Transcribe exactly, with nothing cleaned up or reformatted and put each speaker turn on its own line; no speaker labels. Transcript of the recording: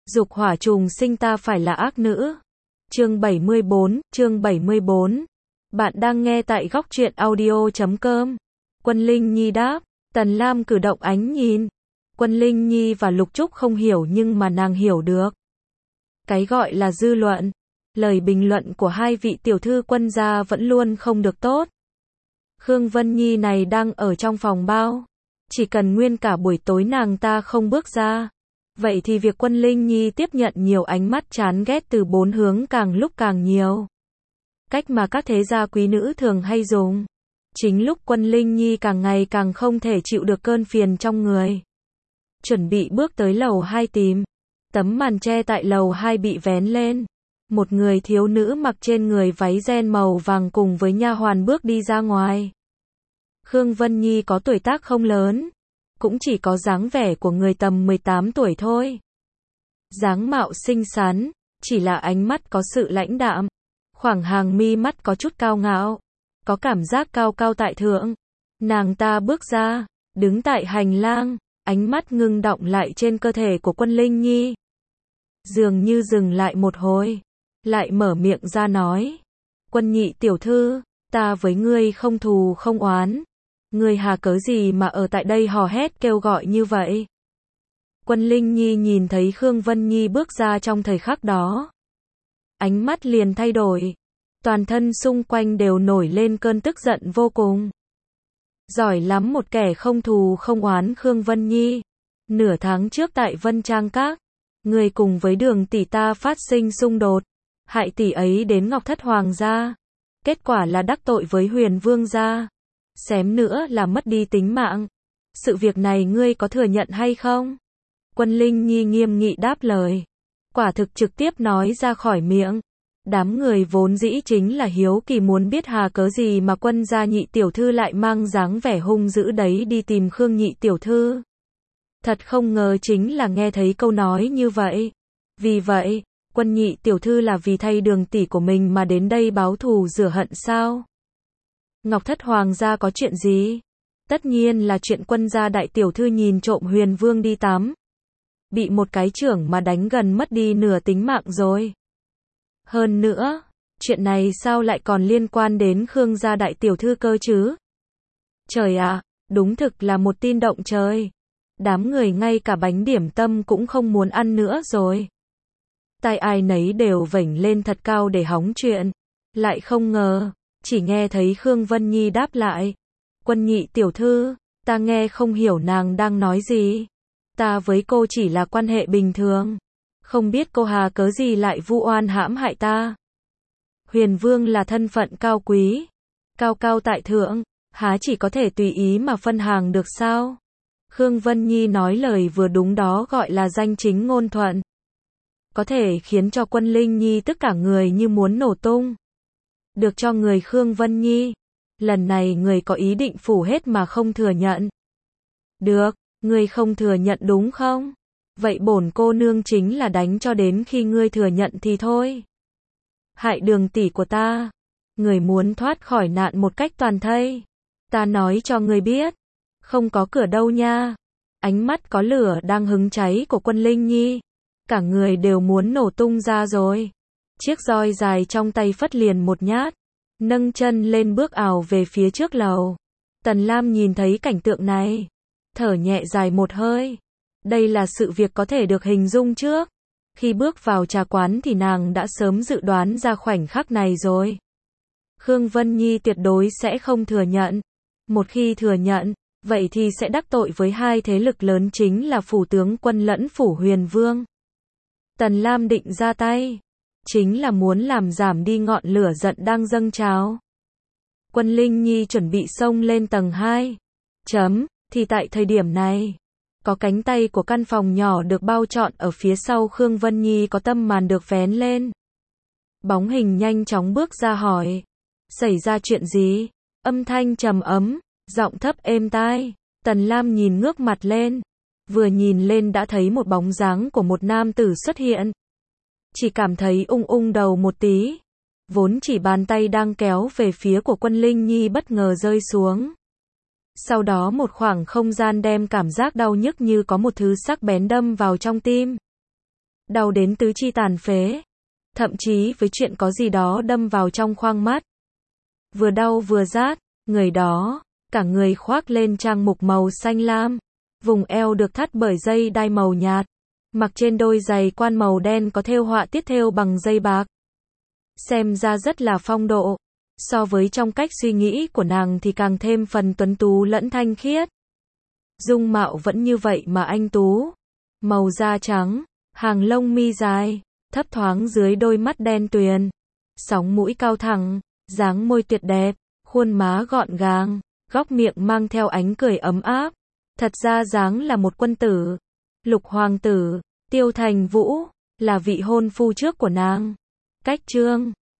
Dục hỏa trùng sinh ta phải là ác nữ. Chương bảy mươi bốn, chương bảy mươi bốn. Bạn đang nghe tại góc truyện audio chấm com. Quân Linh Nhi đáp, Tần Lam cử động ánh nhìn. Quân Linh Nhi và Lục Trúc không hiểu nhưng mà nàng hiểu được. Cái gọi là dư luận, lời bình luận của hai vị tiểu thư quân gia vẫn luôn không được tốt. Khương Vân Nhi này đang ở trong phòng bao. Chỉ cần nguyên cả buổi tối nàng ta không bước ra. Vậy thì việc Quân Linh Nhi tiếp nhận nhiều ánh mắt chán ghét từ bốn hướng càng lúc càng nhiều. Cách mà các thế gia quý nữ thường hay dùng. Chính lúc Quân Linh Nhi càng ngày càng không thể chịu được cơn phiền trong người. Chuẩn bị bước tới lầu hai tìm. Tấm màn che tại lầu hai bị vén lên. Một người thiếu nữ mặc trên người váy ren màu vàng cùng với nha hoàn bước đi ra ngoài. Khương Vân Nhi có tuổi tác không lớn. Cũng chỉ có dáng vẻ của người tầm mười tám tuổi thôi. Dáng mạo xinh xắn, chỉ là ánh mắt có sự lãnh đạm. Khoảng hàng mi mắt có chút cao ngạo. Có cảm giác cao cao tại thượng. Nàng ta bước ra, đứng tại hành lang, ánh mắt ngưng đọng lại trên cơ thể của Quân Linh Nhi. Dường như dừng lại một hồi, lại mở miệng ra nói. Quân nhị tiểu thư, ta với ngươi không thù không oán. Ngươi hà cớ gì mà ở tại đây hò hét kêu gọi như vậy? Quân Linh Nhi nhìn thấy Khương Vân Nhi bước ra trong thời khắc đó. Ánh mắt liền thay đổi. Toàn thân xung quanh đều nổi lên cơn tức giận vô cùng. Giỏi lắm một kẻ không thù không oán Khương Vân Nhi. Nửa tháng trước tại Vân Trang Các, người cùng với Đường tỷ ta phát sinh xung đột. Hại tỷ ấy đến Ngọc Thất Hoàng gia. Kết quả là đắc tội với Huyền Vương gia. Xém nữa là mất đi tính mạng. Sự việc này ngươi có thừa nhận hay không? Quân Linh Nhi nghiêm nghị đáp lời. Quả thực trực tiếp nói ra khỏi miệng. Đám người vốn dĩ chính là hiếu kỳ muốn biết hà cớ gì mà Quân gia nhị tiểu thư lại mang dáng vẻ hung dữ đấy đi tìm Khương nhị tiểu thư. Thật không ngờ chính là nghe thấy câu nói như vậy. Vì vậy, Quân nhị tiểu thư là vì thay Đường tỷ của mình mà đến đây báo thù rửa hận sao? Ngọc Thất Hoàng gia có chuyện gì? Tất nhiên là chuyện Quân gia đại tiểu thư nhìn trộm Huyền Vương đi tắm. Bị một cái chưởng mà đánh gần mất đi nửa tính mạng rồi. Hơn nữa, chuyện này sao lại còn liên quan đến Khương gia đại tiểu thư cơ chứ? Trời ạ, đúng thực là một tin động trời. Đám người ngay cả bánh điểm tâm cũng không muốn ăn nữa rồi. Tai ai nấy đều vểnh lên thật cao để hóng chuyện. Lại không ngờ, chỉ nghe thấy Khương Vân Nhi đáp lại. Quân nhị tiểu thư, ta nghe không hiểu nàng đang nói gì. Ta với cô chỉ là quan hệ bình thường. Không biết cô hà cớ gì lại vu oan hãm hại ta. Huyền Vương là thân phận cao quý, cao cao tại thượng, há chỉ có thể tùy ý mà phân hàng được sao? Khương Vân Nhi nói lời vừa đúng đó gọi là danh chính ngôn thuận. Có thể khiến cho Quân Linh Nhi tất cả người như muốn nổ tung. Được cho người Khương Vân Nhi. Lần này người có ý định phủ hết mà không thừa nhận. Được, người không thừa nhận đúng không? Vậy bổn cô nương chính là đánh cho đến khi ngươi thừa nhận thì thôi. Hại Đường tỷ của ta. Người muốn thoát khỏi nạn một cách toàn thây. Ta nói cho người biết. Không có cửa đâu nha. Ánh mắt có lửa đang hứng cháy của Quân Linh Nhi. Cả người đều muốn nổ tung ra rồi. Chiếc roi dài trong tay phất liền một nhát. Nâng chân lên bước ảo về phía trước lầu. Tần Lam nhìn thấy cảnh tượng này. Thở nhẹ dài một hơi. Đây là sự việc có thể được hình dung trước. Khi bước vào trà quán thì nàng đã sớm dự đoán ra khoảnh khắc này rồi. Khương Vân Nhi tuyệt đối sẽ không thừa nhận. Một khi thừa nhận, vậy thì sẽ đắc tội với hai thế lực lớn chính là Phủ Tướng Quân lẫn Phủ Huyền Vương. Tần Lam định ra tay. Chính là muốn làm giảm đi ngọn lửa giận đang dâng trào. Quân Linh Nhi chuẩn bị xông lên tầng hai. Chấm, thì tại thời điểm này, có cánh tay của căn phòng nhỏ được bao trọn ở phía sau Khương Vân Nhi có tấm màn được vén lên. Bóng hình nhanh chóng bước ra hỏi. Xảy ra chuyện gì? Âm thanh trầm ấm, giọng thấp êm tai. Tần Lam nhìn ngước mặt lên. Vừa nhìn lên đã thấy một bóng dáng của một nam tử xuất hiện. Chỉ cảm thấy ung ung đầu một tí. Vốn chỉ bàn tay đang kéo về phía của Quân Linh Nhi bất ngờ rơi xuống. Sau đó một khoảng không gian đem cảm giác đau nhức như có một thứ sắc bén đâm vào trong tim. đau đến tứ chi tàn phế. Thậm chí với chuyện có gì đó đâm vào trong khoang mắt. Vừa đau vừa rát, người đó, cả người khoác lên trang mục màu xanh lam. Vùng eo được thắt bởi dây đai màu nhạt. Mặc trên đôi giày quan màu đen có thêu họa tiết thêu bằng dây bạc. Xem ra rất là phong độ. So với trong cách suy nghĩ của nàng thì càng thêm phần tuấn tú lẫn thanh khiết. Dung mạo vẫn như vậy mà anh tú. Màu da trắng, hàng lông mi dài, thấp thoáng dưới đôi mắt đen tuyền. Sóng mũi cao thẳng, dáng môi tuyệt đẹp, khuôn má gọn gàng, góc miệng mang theo ánh cười ấm áp. Thật ra dáng là một quân tử. Lục hoàng tử, Tiêu Thành Vũ, là vị hôn phu trước của nàng. Cách chương